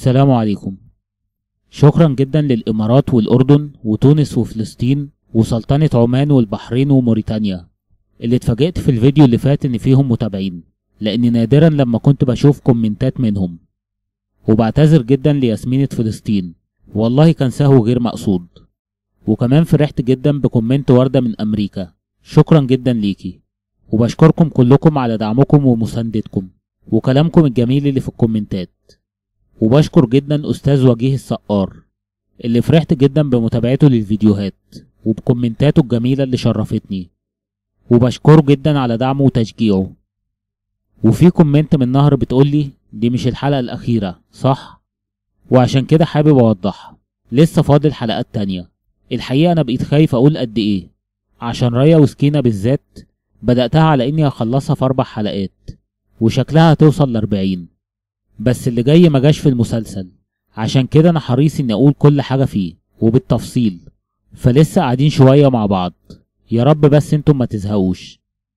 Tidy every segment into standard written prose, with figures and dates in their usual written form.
السلام عليكم. شكرا جدا للإمارات والأردن وتونس وفلسطين وسلطنة عمان والبحرين وموريتانيا اللي اتفاجئت في الفيديو اللي فات ان فيهم متابعين، لان نادرا لما كنت بشوف كومنتات منهم. وبعتذر جدا لياسمينة فلسطين، والله كان سهو غير مقصود. وكمان فرحت جدا بكومنت وردة من أمريكا، شكرا جدا ليكي. وبشكركم كلكم على دعمكم ومساندتكم وكلامكم الجميل اللي في الكومنتات. وبشكر جدا أستاذ وجيه السقار اللي فرحت جدا بمتابعته للفيديوهات وبكومنتاته الجميلة اللي شرفتني، وبشكره جدا على دعمه وتشجيعه. وفي كومنت من نهر بتقولي دي مش الحلقة الأخيرة صح؟ وعشان كده حابب أوضح، لسه فاضل حلقات تانية. الحقيقة أنا بقيت خايف أقول قد إيه، عشان ريا وسكينة بالذات بدأتها على إني هخلصها في 4 حلقات وشكلها هتوصل ل40، بس اللي جاي مجاش في المسلسل. عشان كده أنا حريص إني أقول كل حاجة فيه وبالتفصيل، فلسه قاعدين شوية مع بعض. يا رب بس انتم ما تزهقوش،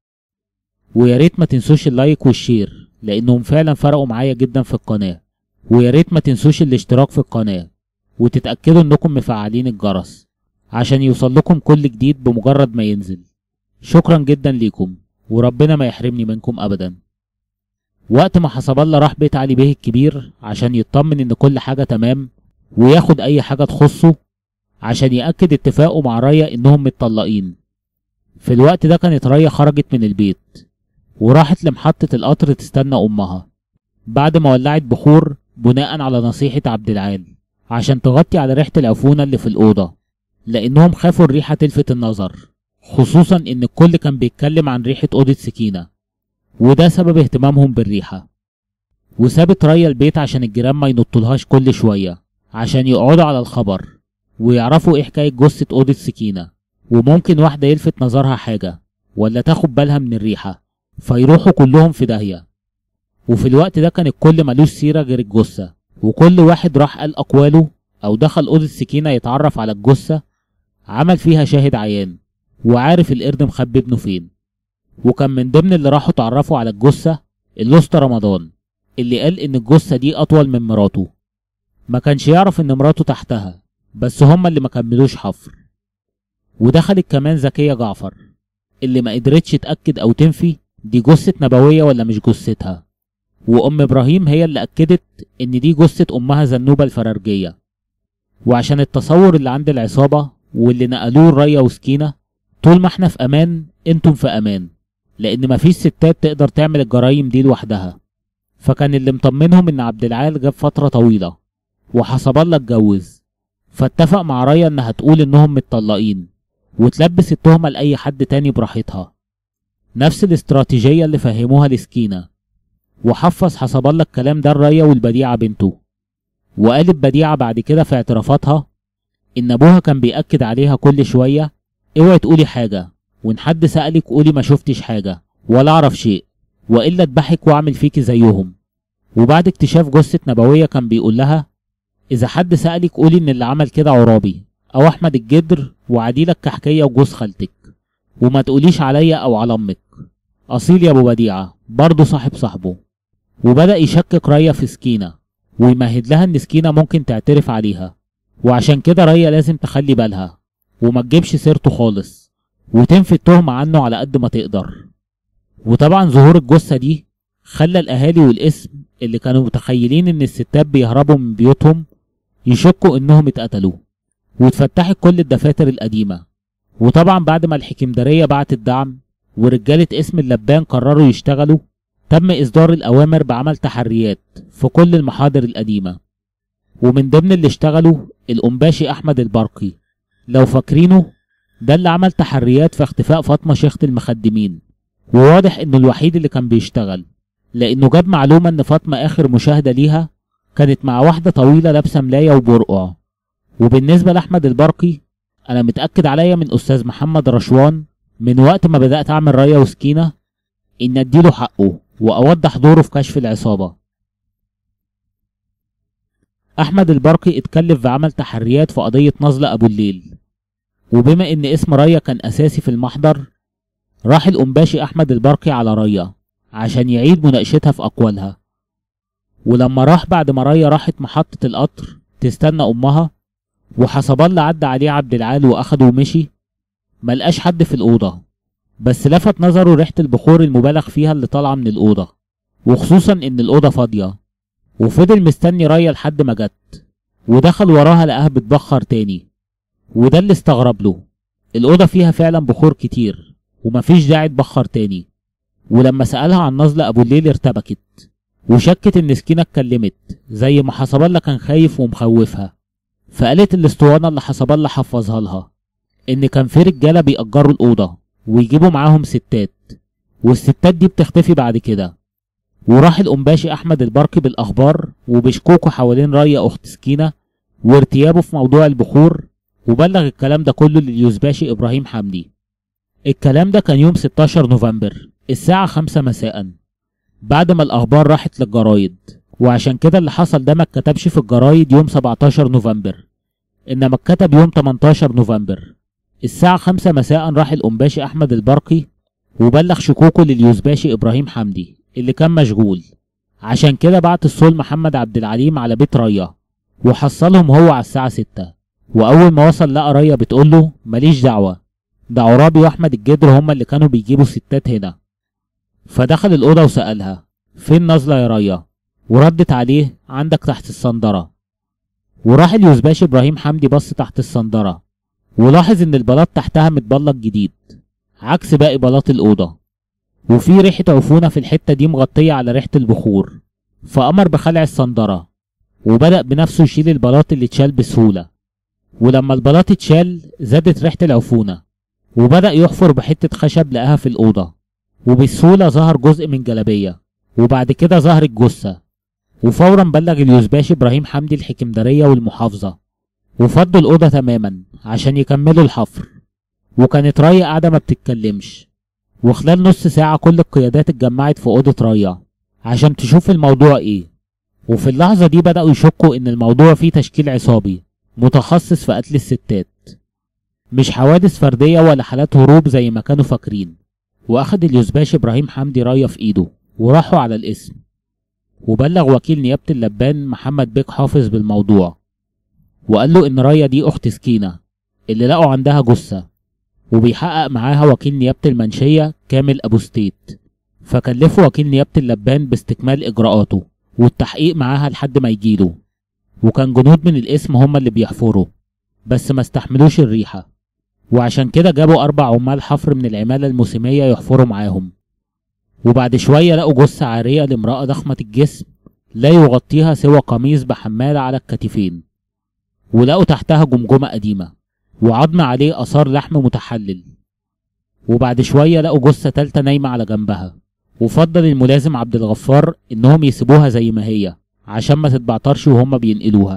ويا ريت ما تنسوش اللايك والشير لانهم فعلا فرقوا معايا جدا في القناة. ويا ريت ما تنسوش الاشتراك في القناة وتتأكدوا انكم مفعلين الجرس عشان يوصل لكم كل جديد بمجرد ما ينزل. شكرا جدا ليكم، وربنا ما يحرمني منكم ابدا. وقت ما حسب الله راح بيت علي بيه الكبير عشان يطمن ان كل حاجة تمام وياخد اي حاجة تخصه، عشان يأكد اتفاقه مع ريا انهم متطلقين. في الوقت ده كانت ريا خرجت من البيت وراحت لمحطة القطر تستنى أمها بعد ما ولعت بخور بناء على نصيحة عبد العال عشان تغطي على ريحة العفونة اللي في الأوضة، لأنهم خافوا الريحة تلفت النظر، خصوصا إن الكل كان بيتكلم عن ريحة أوضة سكينة، وده سبب اهتمامهم بالريحة. وسابت ريا البيت عشان الجيران ما ينطلهاش كل شوية عشان يقعدوا على الخبر ويعرفوا ايه حكاية جثة أوضة سكينة، وممكن واحدة يلفت نظرها حاجة ولا تاخد بالها من الريحة فيروحوا كلهم في داهية. وفي الوقت ده كان الكل ملوش سيرة غير الجثة، وكل واحد راح قال أقواله أو دخل أوضة سكينة يتعرف على الجثة، عمل فيها شاهد عيان وعارف القرد مخبي ابنه فين. وكان من ضمن اللي راحوا تعرفوا على الجثة الأسطى رمضان اللي قال إن الجثة دي أطول من مراته. ما كانش يعرف إن مراته تحتها، بس هما اللي ما كملوش حفر. ودخلت كمان زكية جعفر اللي ما قدرتش تأكد أو تنفي دي جثة نبوية ولا مش جثتها، وأم إبراهيم هي اللي أكدت إن دي جثة أمها زنوبة الفرارجية. وعشان التصور اللي عند العصابة واللي نقلوه ريا وسكينة، طول ما احنا في أمان انتم في أمان، لأن مفيش ستات تقدر تعمل الجرايم دي لوحدها. فكان اللي مطمنهم إن عبد العال جاب فترة طويلة وحسب الله اتجوز، فاتفق مع ريا إنها تقول إنهم متطلقين وتلبس التهمة لأي حد تاني براحتها، نفس الاستراتيجية اللي فهموها لسكينة. وحفظ حسب الله الكلام ده لريا والبديعة بنته. وقالت بديعة بعد كده في اعترافاتها إن أبوها كان بيأكد عليها كل شوية اوعي تقولي حاجة، وإن حد سألك قولي ما شفتش حاجة ولا أعرف شيء، وإلا أذبحك وأعمل فيكي زيهم. وبعد اكتشاف جثة نبوية كان بيقول لها إذا حد سألك قولي إن اللي عمل كده عرابي أو أحمد الجدر وعديلك كحكية وجوز خالتك، وما تقوليش عليا أو على أمك. أصيل يا أبو بديعة برضه صاحب صاحبه. وبدأ يشكك ريا في سكينة ويمهد لها إن سكينة ممكن تعترف عليها، وعشان كده ريا لازم تخلي بالها وما تجيبش سيرته خالص وتنفي التهمة عنه على قد ما تقدر. وطبعا ظهور الجثة دي خلى الأهالي والاسم اللي كانوا متخيلين إن الستات بيهربوا من بيوتهم يشكوا إنهم اتقتلوا، واتفتحت كل الدفاتر القديمة. وطبعا بعد ما الحكمدارية بعتت دعم ورجالة اسم اللبان قرروا يشتغلوا، تم إصدار الأوامر بعمل تحريات في كل المحاضر القديمة. ومن ضمن اللي اشتغلوا الأنباشي أحمد البرقي، لو فاكرينه ده اللي عمل تحريات في اختفاء فاطمة شيخة المخدمين، وواضح إنه الوحيد اللي كان بيشتغل، لأنه جاب معلومة إن فاطمة آخر مشاهدة ليها كانت مع واحدة طويلة لابسة ملاية وبرقع. وبالنسبة لأحمد البرقي أنا متأكد عليا من أستاذ محمد رشوان من وقت ما بدأت أعمل ريا وسكينة إن أديله حقه وأوضح دوره في كشف العصابة. أحمد البرقي اتكلف في عمل تحريات في قضية نزلة أبو الليل، وبما إن اسم ريا كان أساسي في المحضر، راح الأنباشي أحمد البرقي على ريا عشان يعيد مناقشتها في أقوالها. ولما راح بعد ما ريا راحت محطة القطر تستنى امها، وحسب الله عدى عليه عبد العال واخده ومشي، ملقاش حد في الأوضة، بس لفت نظره ريحة البخور المبالغ فيها اللي طالعة من الأوضة، وخصوصا إن الأوضة فاضية. وفضل مستني ريا لحد ما جت، ودخل وراها لقاها بتبخر تاني، وده اللي استغرب له. الأوضة فيها فعلا بخور كتير ومفيش داعي تبخر تاني. ولما سألها عن نزلة أبو الليل ارتبكت وشكت إن سكينة اتكلمت زي ما حسب الله كان خايف ومخوفها، فقالت الاسطوانة اللي حسب الله حفظها لها إن كان في رجالة بيأجروا الأوضة ويجيبوا معاهم ستات، والستات دي بتختفي بعد كده. وراح القنباشي أحمد البرقي بالأخبار وبشكوكه حوالين ريا أخت سكينة وارتيابه في موضوع البخور، وبلغ الكلام ده كله لليوزباشي إبراهيم حمدي. الكلام ده كان يوم 16 نوفمبر الساعة 5 مساء بعد ما الأخبار راحت للجرايد، وعشان كده اللي حصل ده ما اتكتبش في الجرايد يوم 17 نوفمبر، إنما اتكتب يوم 18 نوفمبر الساعة 5 مساء. راح القنباشي أحمد البرقي وبلغ شكوكه لليوزباشي إبراهيم حمدي اللي كان مشغول، عشان كده بعت الصول محمد عبد العليم على بيت ريا وحصلهم هو على الساعة 6. وأول ما وصل لقى ريا بتقوله ماليش دعوة، ده عرابي وأحمد الجدر هما اللي كانوا بيجيبوا ستات هنا. فدخل الأوضة وسألها فين نازلة يا ريا، وردت عليه عندك تحت الصندرة. وراح اليوزباشي إبراهيم حمدي بص تحت الصندرة ولاحظ إن البلاط تحتها متبلط جديد عكس باقي بلاط الأوضة، وفي ريحة عفونة في الحتة دي مغطية على ريحة البخور. فأمر بخلع الصندرة وبدأ بنفسه يشيل البلاط اللي اتشال بسهولة، ولما البلاط اتشال زادت ريحة العفونة، وبدأ يحفر بحتة خشب لقاها في الأوضة، وبسهولة ظهر جزء من جلابية، وبعد كده ظهرت جثة. وفورا بلغ اليوزباشي إبراهيم حمدي الحكمدارية والمحافظة، وفضوا الأوضة تماما عشان يكملوا الحفر. وكانت ريا قاعدة ما بتتكلمش، وخلال نص ساعة كل القيادات اتجمعت في أوضة ريا عشان تشوف الموضوع ايه. وفي اللحظة دي بدأوا يشكوا إن الموضوع فيه تشكيل عصابي متخصص في قتل الستات، مش حوادث فردية ولا حالات هروب زي ما كانوا فاكرين. وأخد اليوزباشي إبراهيم حمدي ريا في إيده وراحوا على القسم، وبلغ وكيل نيابة اللبان محمد بيك حافظ بالموضوع، وقال له إن ريا دي أخت سكينة اللي لقوا عندها جثة، وبيحقق معاها وكيل نيابة المنشية كامل أبو ستيت. فكلفوا وكيل نيابة اللبان باستكمال إجراءاته والتحقيق معاها لحد ما يجيله. وكان جنود من القسم هما اللي بيحفروا بس ما استحملوش الريحة، وعشان كده جابوا 4 عمال حفر من العمالة الموسمية يحفروا معاهم. وبعد شوية لقوا جثة عارية لامرأة ضخمة الجسم لا يغطيها سوى قميص بحمالة على الكتفين، ولقوا تحتها جمجمة قديمة وعظم عليه آثار لحم متحلل. وبعد شوية لقوا جثة تالتة نايمة على جنبها، وفضل الملازم عبد الغفار إنهم يسيبوها زي ما هي عشان ما تتبعترش وهم بينقلوها.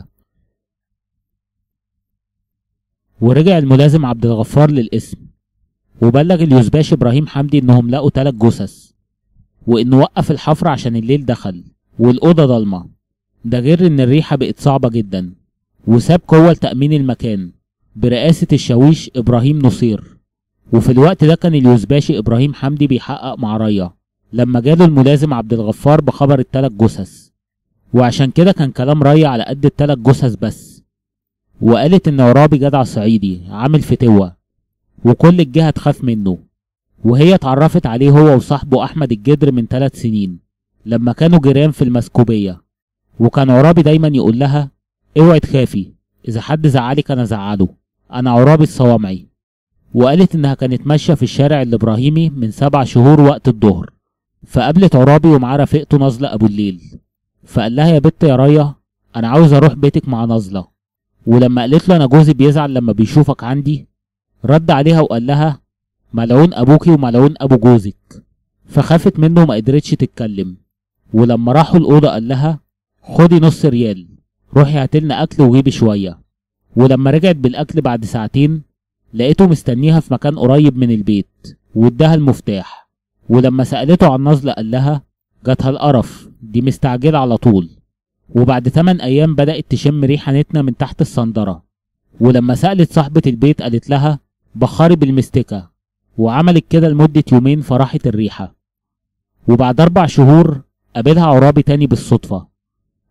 ورجع الملازم عبد الغفار للقسم وبلغ اليوزباشي إبراهيم حمدي إنهم لقوا 3 جثث، وإنه وقف الحفر عشان الليل دخل والأوضة ضلمة، ده غير إن الريحة بقت صعبة جدا. وساب قوة لتأمين المكان برئاسة الشاويش إبراهيم نصير. وفي الوقت ده كان اليوزباشي إبراهيم حمدي بيحقق مع ريا لما جاله الملازم عبد الغفار بخبر ال3 جثث، وعشان كده كان كلام ريا على قد ال3 جثث بس. وقالت إن عرابي جدع صعيدي عامل فتوة وكل الجهة تخاف منه، وهي اتعرفت عليه هو وصاحبه أحمد الجدر من 3 سنين لما كانوا جيران في المسكوبية. وكان عرابي دايما يقول لها اوعي تخافي، إذا حد زعلك أنا زعله، أنا عرابي الصوامعي. وقالت إنها كانت ماشية في الشارع الإبراهيمي من 7 شهور وقت الظهر، فقابلت عرابي ومعاه رفيقته نازلة أبو الليل، فقال لها يا بت يا ريا أنا عاوز أروح بيتك مع نازلة. ولما قالت له أنا جوزي بيزعل لما بيشوفك عندي، رد عليها وقال لها ملعون أبوكي وملعون أبو جوزك. فخافت منه وما قدرتش تتكلم. ولما راحوا الأوضة قال لها خدي نص ريال روحي هاتلنا أكل وجيبي شوية. ولما رجعت بالأكل بعد ساعتين لقيته مستنيها في مكان قريب من البيت واداها المفتاح. ولما سألته عن نازلة قال لها جاتها القرف دي مستعجلة على طول. وبعد 8 أيام بدأت تشم ريحة نتنة من تحت الصندرة. ولما سألت صاحبة البيت قالت لها بخري بالمستكة، وعملت كده لمدة 2 يومين فراحت الريحة. وبعد 4 شهور قابلها عرابي تاني بالصدفة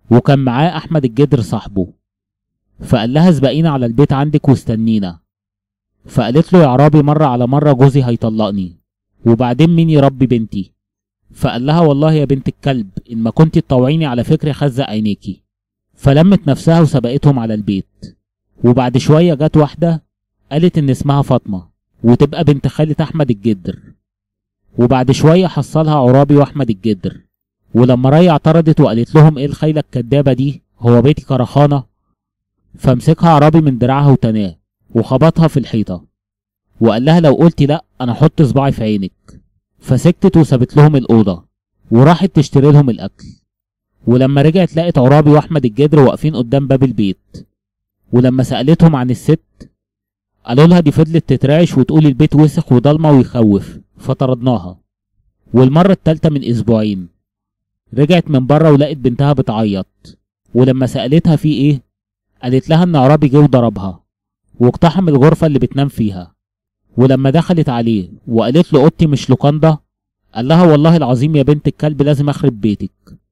وكان معاه أحمد الجدر صاحبه. فقال لها اسبقينا على البيت عندك واستنينا. فقالت له يا عرابي مرة على مرة جوزي هيطلقني، وبعدين مين يربي بنتي؟ فقال لها والله يا بنت الكلب إن ما كنتي تطوعيني على فكرة خزق عينيكي. فلمت نفسها وسبقتهم على البيت. وبعد شوية جت واحدة قالت إن اسمها فاطمة وتبقى بنت خالة أحمد الجدر. وبعد شوية حصلها عرابي وأحمد الجدر. ولما ريا اعترضت وقالت لهم إيه الخيلة الكدابة دي، هو بيتي كرخانة؟ فمسكها عرابي من دراعها وتناه وخبطها في الحيطة وقال لها لو قلتي لأ أنا أحط صباعي في عينك. فسكتت وسابت لهم الأوضة وراحت تشتري لهم الأكل. ولما رجعت لقت عرابي وأحمد الجدر واقفين قدام باب البيت. ولما سألتهم عن الست قالوا لها دي فضلت تترعش وتقول البيت وسخ وضلمة ويخوف فطردناها. والمرة التالتة من أسبوعين رجعت من بره ولقت بنتها بتعيط. ولما سألتها في إيه قالت لها إن عرابي جه وضربها واقتحم الغرفة اللي بتنام فيها. ولما دخلت عليه وقالت له اوضتي مش لوكاندا قال لها والله العظيم يا بنت الكلب لازم اخرب بيتك.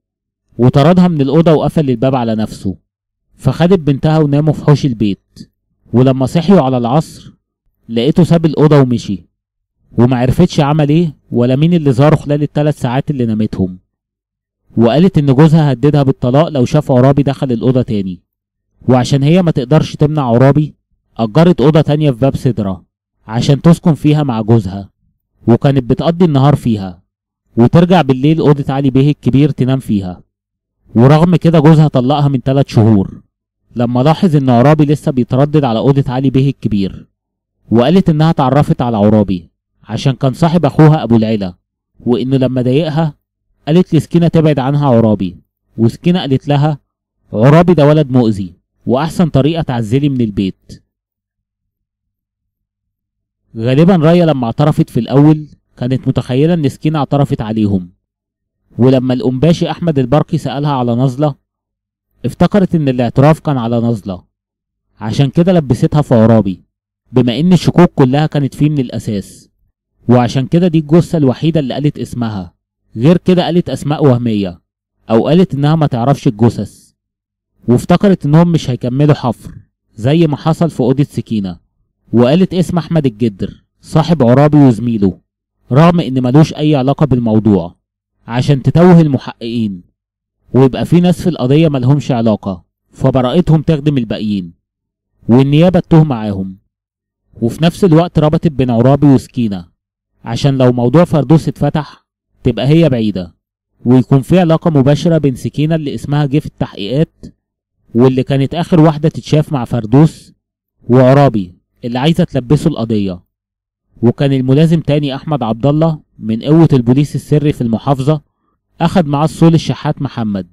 وطردها من الأوضة وقفل الباب على نفسه. فخدت بنتها وناموا في حوش البيت. ولما صحيوا على العصر لقيته ساب الأوضة ومشي، وما عرفتش عمل ايه ولا مين اللي زاره خلال ال3 ساعات اللي نامتهم. وقالت ان جوزها هددها بالطلاق لو شاف عرابي دخل الأوضة تاني. وعشان هي ما تقدرش تمنع عرابي أجرت أوضة تانية في باب سدرة عشان تسكن فيها مع جوزها، وكانت بتقضي النهار فيها وترجع بالليل أوضة علي بيه الكبير تنام فيها. ورغم كده جوزها طلقها من 3 شهور لما لاحظ ان عرابي لسه بيتردد على أوضة علي بيه الكبير. وقالت انها اتعرفت على عرابي عشان كان صاحب اخوها ابو العلا، وانه لما ضايقها قالت لسكينة تبعد عنها عرابي. وسكينة قالت لها عرابي ده ولد مؤذي واحسن طريقة تعزلي من البيت. غالبا ريا لما اعترفت في الاول كانت متخيلة ان سكينة اعترفت عليهم. ولما الأنباشي احمد البرقي سألها على نزلة افتكرت ان الاعتراف كان على نزلة، عشان كده لبستها في عرابي بما ان الشكوك كلها كانت فيه من الاساس. وعشان كده دي الجثة الوحيدة اللي قالت اسمها، غير كده قالت اسماء وهمية او قالت انها ما تعرفش الجثث. وافتكرت انهم مش هيكملوا حفر زي ما حصل في أوضة سكينة، وقالت اسم احمد الجدر صاحب عرابي وزميله رغم ان ملوش اي علاقة بالموضوع عشان تتوه المحققين ويبقى في ناس في القضية ملهمش علاقة فبراءتهم تخدم الباقيين والنيابة تتوه معاهم. وفي نفس الوقت ربطت بين عرابي وسكينة عشان لو موضوع فردوس اتفتح تبقى هي بعيدة ويكون في علاقة مباشرة بين سكينة اللي اسمها جه في التحقيقات واللي كانت اخر واحدة تتشاف مع فردوس، وعرابي اللي عايزة تلبسه القضية. وكان الملازم تاني احمد عبد الله من قوة البوليس السري في المحافظة اخد معاه الصول الشحات محمد،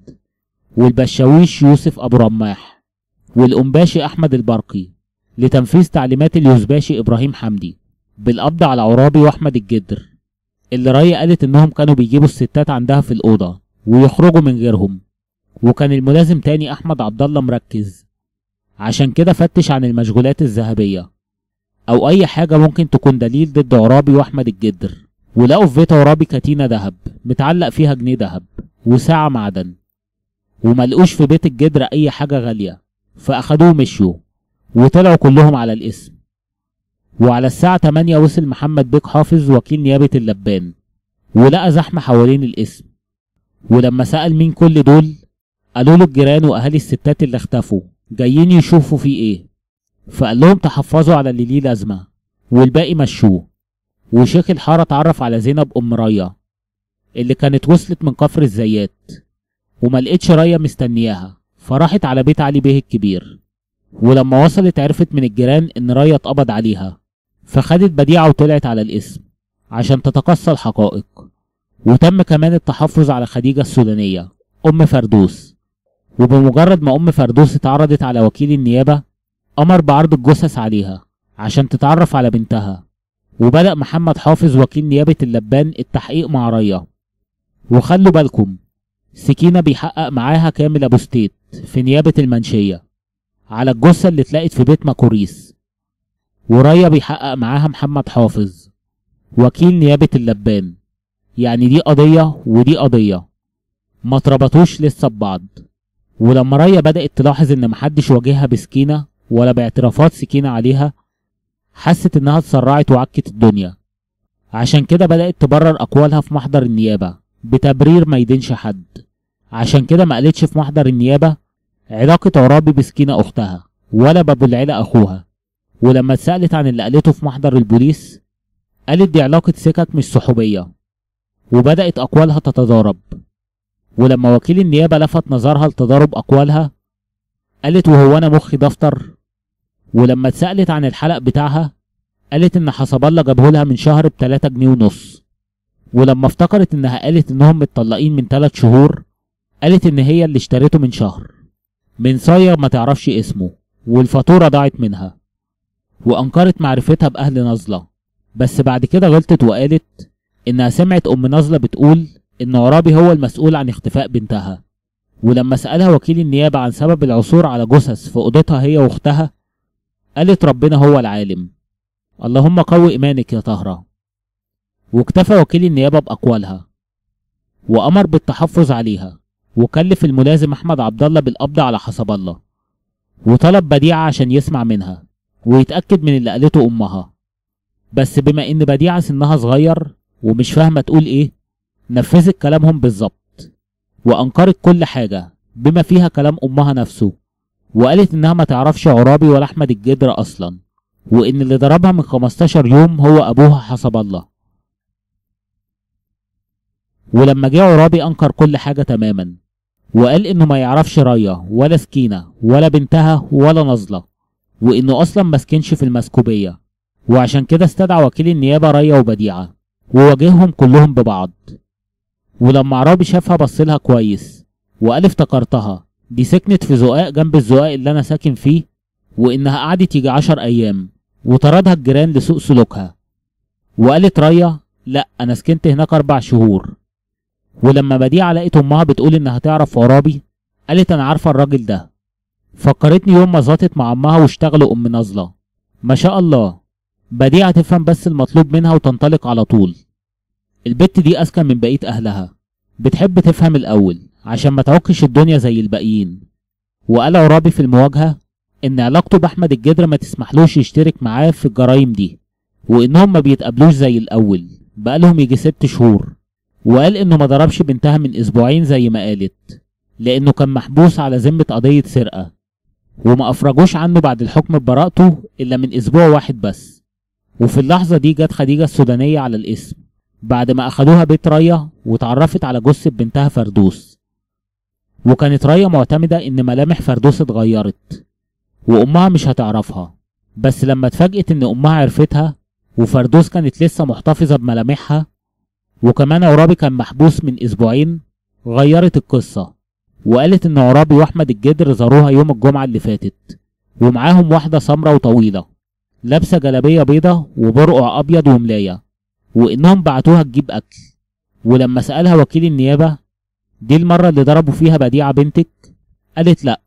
والبشاويش يوسف ابو رماح، والأنباشي احمد البرقي لتنفيذ تعليمات اليوزباشي ابراهيم حمدي بالقبض على عرابي واحمد الجدر، اللي ريا قالت انهم كانوا بيجيبوا الستات عندها في الأوضة ويخرجوا من غيرهم. وكان الملازم تاني احمد عبد الله مركز عشان كده فتش عن المشغولات الذهبية او اي حاجة ممكن تكون دليل ضد عرابي واحمد الجدر. ولقوا في بيت عرابي كتينة دهب متعلق فيها جنيه دهب وساعة معدن، وملقوش في بيت الجدر اي حاجة غالية فاخدوه ومشوا وطلعوا كلهم على الاسم. وعلى الساعة 8 وصل محمد بيك حافظ وكيل نيابة اللبان ولقى زحمة حوالين الاسم. ولما سأل مين كل دول قالوا له الجيران واهالي الستات اللي اختفوا جايين يشوفوا فيه ايه. فقال لهم تحفظوا على اللي ليه لازمة والباقي مشوه. وشيخ الحارة اتعرف على زينب ام ريا اللي كانت وصلت من كفر الزيات وملقتش ريا مستنياها فراحت على بيت علي بيه الكبير. ولما وصلت عرفت من الجيران ان ريا اتقبض عليها فخدت بديعة وطلعت على الاسم عشان تتقصى الحقائق. وتم كمان التحفظ على خديجة السودانية ام فردوس. وبمجرد ما ام فردوس اتعرضت على وكيل النيابة امر بعرض الجثث عليها عشان تتعرف على بنتها. وبدأ محمد حافظ وكيل نيابة اللبان التحقيق مع ريا. وخلوا بالكم سكينة بيحقق معاها كامل ابو ستيت في نيابة المنشية على الجثة اللي اتلقت في بيت ماكوريس، وريا بيحقق معاها محمد حافظ وكيل نيابة اللبان. يعني دي قضية ودي قضية ما اتربطوش لسه ببعض. ولما ريا بدأت تلاحظ ان محدش واجهها بسكينة ولا باعترافات سكينة عليها، حست انها اتسرعت وعكت الدنيا. عشان كده بدأت تبرر اقوالها في محضر النيابة بتبرير ما يدينش حد. عشان كده ما قالتش في محضر النيابة علاقة عرابي بسكينة اختها ولا بابو العيلة اخوها. ولما اتسألت عن اللي قالته في محضر البوليس قالت دي علاقة سكك مش صحوبية، وبدأت اقوالها تتضارب. ولما وكيل النيابة لفت نظرها لتضارب اقوالها قالت وهو انا مخي دفتر. ولما اتسألت عن الحلق بتاعها قالت ان حسب الله جابهولها من شهر ب3 جنيه ونص. ولما افتكرت انها قالت انهم متطلقين من 3 شهور قالت ان هي اللي اشتريته من شهر من صايغ ما تعرفش اسمه، والفاتورة ضاعت منها. وانكرت معرفتها باهل نزلة، بس بعد كده غلطت وقالت انها سمعت ام نزلة بتقول ان عرابي هو المسؤول عن اختفاء بنتها. ولما سألها وكيل النيابة عن سبب العثور على جثث في اوضتها هي واختها قالت ربنا هو العالم، اللهم قوي ايمانك يا طهرة. واكتفى وكيل النيابة باقوالها وامر بالتحفظ عليها، وكلف الملازم احمد عبد الله بالقبض على حسب الله، وطلب بديعة عشان يسمع منها ويتأكد من اللي قالته امها. بس بما ان بديعة سنها صغير ومش فاهمة تقول ايه نفذت كلامهم بالظبط، وانكرت كل حاجة بما فيها كلام امها نفسه، وقالت انها ما تعرفش عرابي ولا احمد الجدر اصلا، وان اللي ضربها من 15 يوم هو ابوها حسب الله. ولما جه عرابي انكر كل حاجة تماما، وقال انه ما يعرفش ريا ولا سكينة ولا بنتها ولا نزلة، وانه اصلا مسكنش في المسكوبية. وعشان كده استدعى وكيل النيابة ريا وبديعة وواجههم كلهم ببعض. ولما عرابي شافها بصلها كويس وقال افتكرتها، دي سكنت في زقاق جنب الزقاق اللي انا ساكن فيه، وانها قعدت يجي 10 ايام وطردها الجيران لسوء سلوكها. وقالت ريا لا انا سكنت هناك 4 شهور. ولما بديعة لقيت امها بتقول انها تعرف عرابي قالت انا عارفه الراجل ده. فكرتني يوم ما زاطت مع امها واشتغلوا ام نازله. ما شاء الله بديعة تفهم بس المطلوب منها وتنطلق على طول. البت دي اذكى من بقيه اهلها، بتحب تفهم الاول عشان ما تعكش الدنيا زي الباقيين. وقال عرابي في المواجهه ان علاقته باحمد الجدر ما تسمحلوش يشترك معاه في الجرايم دي، وانهم ما بيتقابلوش زي الاول بقالهم يجي 6 شهور. وقال انه ما ضربش بنتها من اسبوعين زي ما قالت، لانه كان محبوس على ذمة قضية سرقة، وما افرجوش عنه بعد الحكم ببراءته الا من اسبوع واحد بس. وفي اللحظة دي جت خديجة السودانية على الاسم بعد ما اخدوها بيت ريا واتعرفت على جثة بنتها فردوس. وكانت ريا معتمدة ان ملامح فردوس اتغيرت وامها مش هتعرفها، بس لما اتفاجئت ان امها عرفتها وفردوس كانت لسه محتفظة بملامحها وكمان عرابي كان محبوس من اسبوعين، غيرت القصة وقالت ان عرابي واحمد الجدر زاروها يوم الجمعة اللي فاتت، ومعاهم واحدة سمرة وطويلة لابسة جلابية بيضة وبرقع ابيض وملاية، وانهم بعتوها تجيب اكل. ولما سألها وكيل النيابة دي المرة اللي ضربوا فيها بديعة بنتك؟ قالت لا،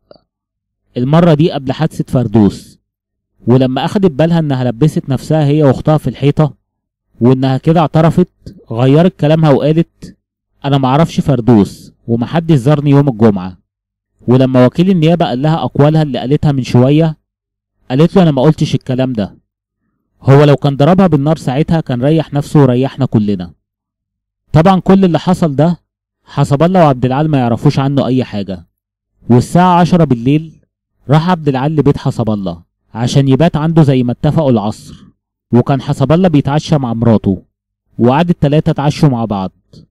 المرة دي قبل حادثة فردوس. ولما اخدت بالها انها لبست نفسها هي واختها في الحيطة وانها كده اعترفت، غيرت كلامها وقالت انا معرفش فردوس ومحدش زارني يوم الجمعة. ولما وكيل النيابة قال لها اقوالها اللي قالتها من شوية قالت له انا ما قلتش الكلام ده، هو لو كان ضربها بالنار ساعتها كان ريح نفسه وريحنا كلنا. طبعا كل اللي حصل ده حسب الله وعبد العال ما يعرفوش عنه اي حاجة. والساعة 10 بالليل راح عبد العال لبيت حسب الله عشان يبات عنده زي ما اتفقوا العصر، وكان حسب الله بيتعشى مع مراته وقعد ال3 اتعشوا مع بعض.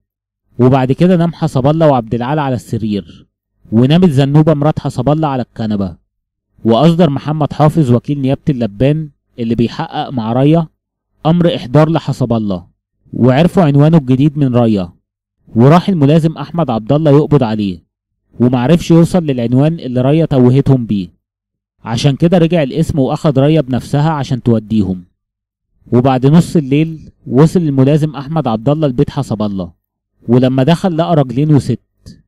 وبعد كده نام حسب الله وعبد العال على السرير، ونامت زنوبة مرات حسب الله على الكنبة. واصدر محمد حافظ وكيل نيابة اللبان اللي بيحقق مع ريا امر احضار لحسب الله، وعرفوا عنوانه الجديد من ريا. وراح الملازم احمد عبد الله يقبض عليه ومعرفش يوصل للعنوان اللي ريا توهتهم بيه، عشان كده رجع الاسم واخد ريا بنفسها عشان توديهم. وبعد نص الليل وصل الملازم احمد عبد الله لبيت حسب الله، ولما دخل لقى راجلين وست.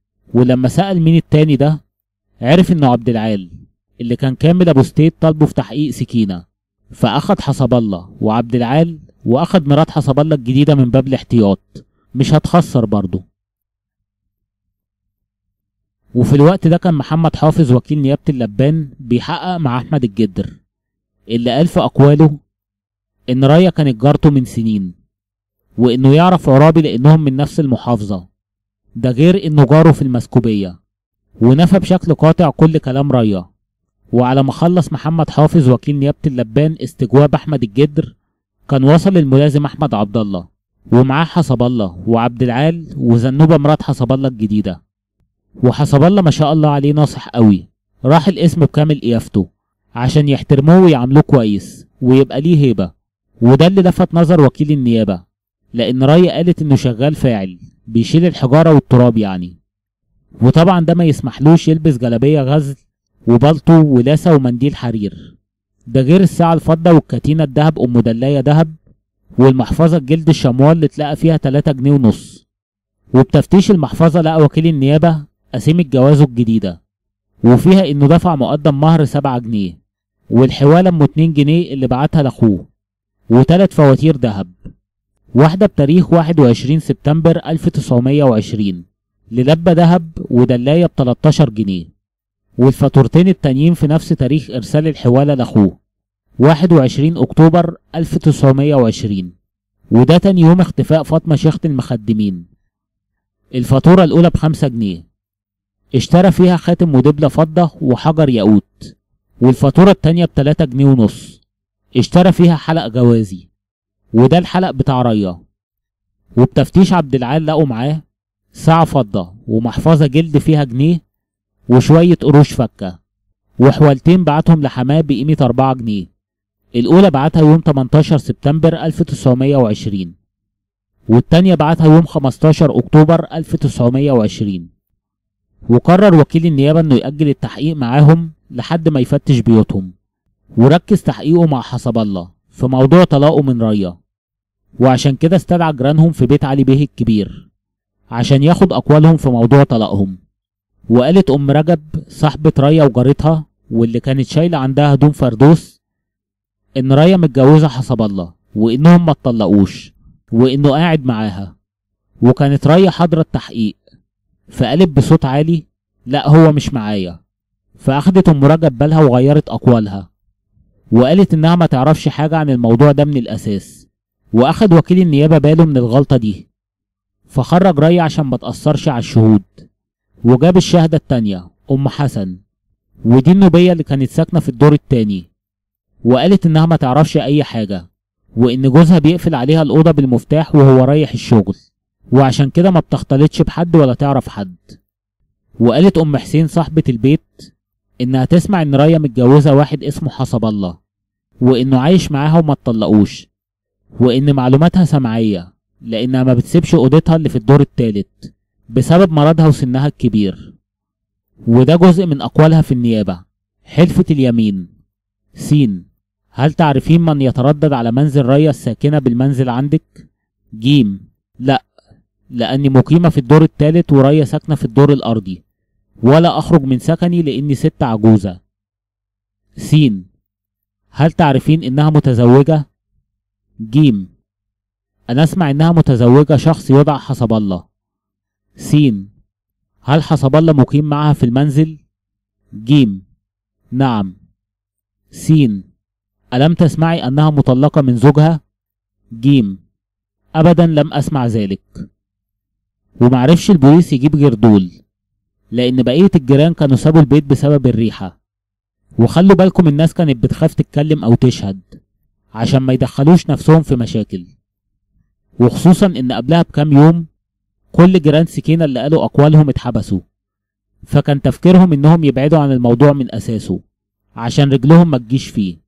ولما سأل مين التاني ده عرف انه عبد العال اللي كان كامل ابو ستيت طالبه في تحقيق سكينة، فاخد حسب الله وعبد العال واخد مرات حسب الله الجديدة من باب الاحتياط، مش هتخسر برضه. وفي الوقت ده كان محمد حافظ وكيل نيابة اللبان بيحقق مع أحمد الجدر، اللي قال في أقواله إن ريا كانت جارته من سنين، وإنه يعرف عرابي لأنهم من نفس المحافظة، ده غير إنه جاره في المسكوبية، ونفى بشكل قاطع كل كلام ريا. وعلى ما خلص محمد حافظ وكيل نيابة اللبان استجواب أحمد الجدر، كان وصل الملازم أحمد عبد الله ومعاه حسب الله وعبد العال وزنوبة مرات حسب الله الجديدة. وحسب الله ما شاء الله عليه ناصح قوي، راح الاسم بكامل قيافته عشان يحترموه ويعاملوه كويس ويبقى ليه هيبة. وده اللي لفت نظر وكيل النيابة، لأن ريا قالت إنه شغال فاعل بيشيل الحجارة والتراب يعني، وطبعا ده ما يسمحلوش يلبس جلابية غزل وبلطو ولاسة ومنديل حرير، ده غير الساعة الفضة والكتينة الدهب أم دلاية دهب والمحفظة الجلد الشموال اللي اتلقى فيها 3 جنيه ونص. وبتفتيش المحفظة لقى وكيل النيابة قسيمة جوازه الجديدة، وفيها إنه دفع مقدم مهر 7 جنيه والحوالة أم 2 جنيه اللي بعتها لأخوه، و3 فواتير دهب، واحدة بتاريخ 21 سبتمبر 1920 للبة دهب ودلاية ب 13 جنيه، والفاتورتين التانيين في نفس تاريخ إرسال الحوالة لأخوه 21 أكتوبر 1920، وده تاني يوم اختفاء فاطمة شيخة المخدمين. الفاتورة الأولى ب5 جنيه اشترى فيها خاتم ودبلة فضة وحجر ياقوت، والفاتورة التانية ب3 جنيه ونص اشترى فيها حلق جوازي، وده الحلق بتاع ريا. وبتفتيش عبد العال لقوا معاه ساعة فضة ومحفظة جلد فيها جنيه وشوية قروش فكة، وحوالتين بعتهم لحماه بقيمة 4 جنيه. الأولى بعتها يوم 18 سبتمبر 1920 والتانية بعتها يوم 15 أكتوبر 1920. وقرر وكيل النيابة إنه يأجل التحقيق معاهم لحد ما يفتش بيوتهم، وركز تحقيقه مع حسب الله في موضوع طلاقه من ريا. وعشان كده استدعى جيرانهم في بيت علي بيه الكبير عشان ياخد أقوالهم في موضوع طلاقهم. وقالت أم رجب صاحبة ريا وجارتها واللي كانت شايلة عندها هدوم فردوس إن ريا متجوزة حسب الله وإنهم ما اتطلقوش وإنه قاعد معاها، وكانت ريا حاضرة التحقيق، فقالت بصوت عالي لا هو مش معايا. فأخدت أم رجب بالها وغيرت أقوالها وقالت إنها ما تعرفش حاجة عن الموضوع ده من الأساس. وأخد وكيل النيابة باله من الغلطة دي، فخرج ريا عشان ما تأثرش على الشهود، وجاب الشاهدة التانية أم حسن، ودي النوبية اللي كانت ساكنة في الدور التاني، وقالت إنها ما تعرفش أي حاجة وإن جوزها بيقفل عليها الأوضة بالمفتاح وهو رايح الشغل، وعشان كده ما بتختلطش بحد ولا تعرف حد. وقالت أم حسين صاحبة البيت إنها تسمع إن ريا متجوزة واحد اسمه حسب الله وإنه عايش معاها وما اتطلقوش، وإن معلوماتها سمعية لأنها ما بتسيبش أوضتها اللي في الدور التالت بسبب مرضها وسنها الكبير. وده جزء من أقوالها في النيابة. حلفة اليمين: س: هل تعرفين من يتردد على منزل ريا الساكنة بالمنزل عندك؟ ج: لا، لأني مقيمة في الدور التالت وريا ساكنة في الدور الأرضي، ولا أخرج من سكني لأني ست عجوزة. س: هل تعرفين إنها متزوجة؟ ج: أنا أسمع إنها متزوجة شخص يدعى حسب الله. س: هل حسب الله مقيم معها في المنزل؟ ج: نعم. س: ألم تسمعي أنها مطلقة من زوجها؟ ج: أبدا لم أسمع ذلك. ومعرفش البوليس يجيب غير دول، لأن بقية الجيران كانوا سابوا البيت بسبب الريحة. وخلوا بالكم الناس كانت بتخاف تتكلم أو تشهد عشان ما يدخلوش نفسهم في مشاكل، وخصوصا إن قبلها بكام يوم كل جيران سكينة اللي قالوا أقوالهم اتحبسوا، فكان تفكيرهم إنهم يبعدوا عن الموضوع من أساسه عشان رجلهم ما تجيش فيه.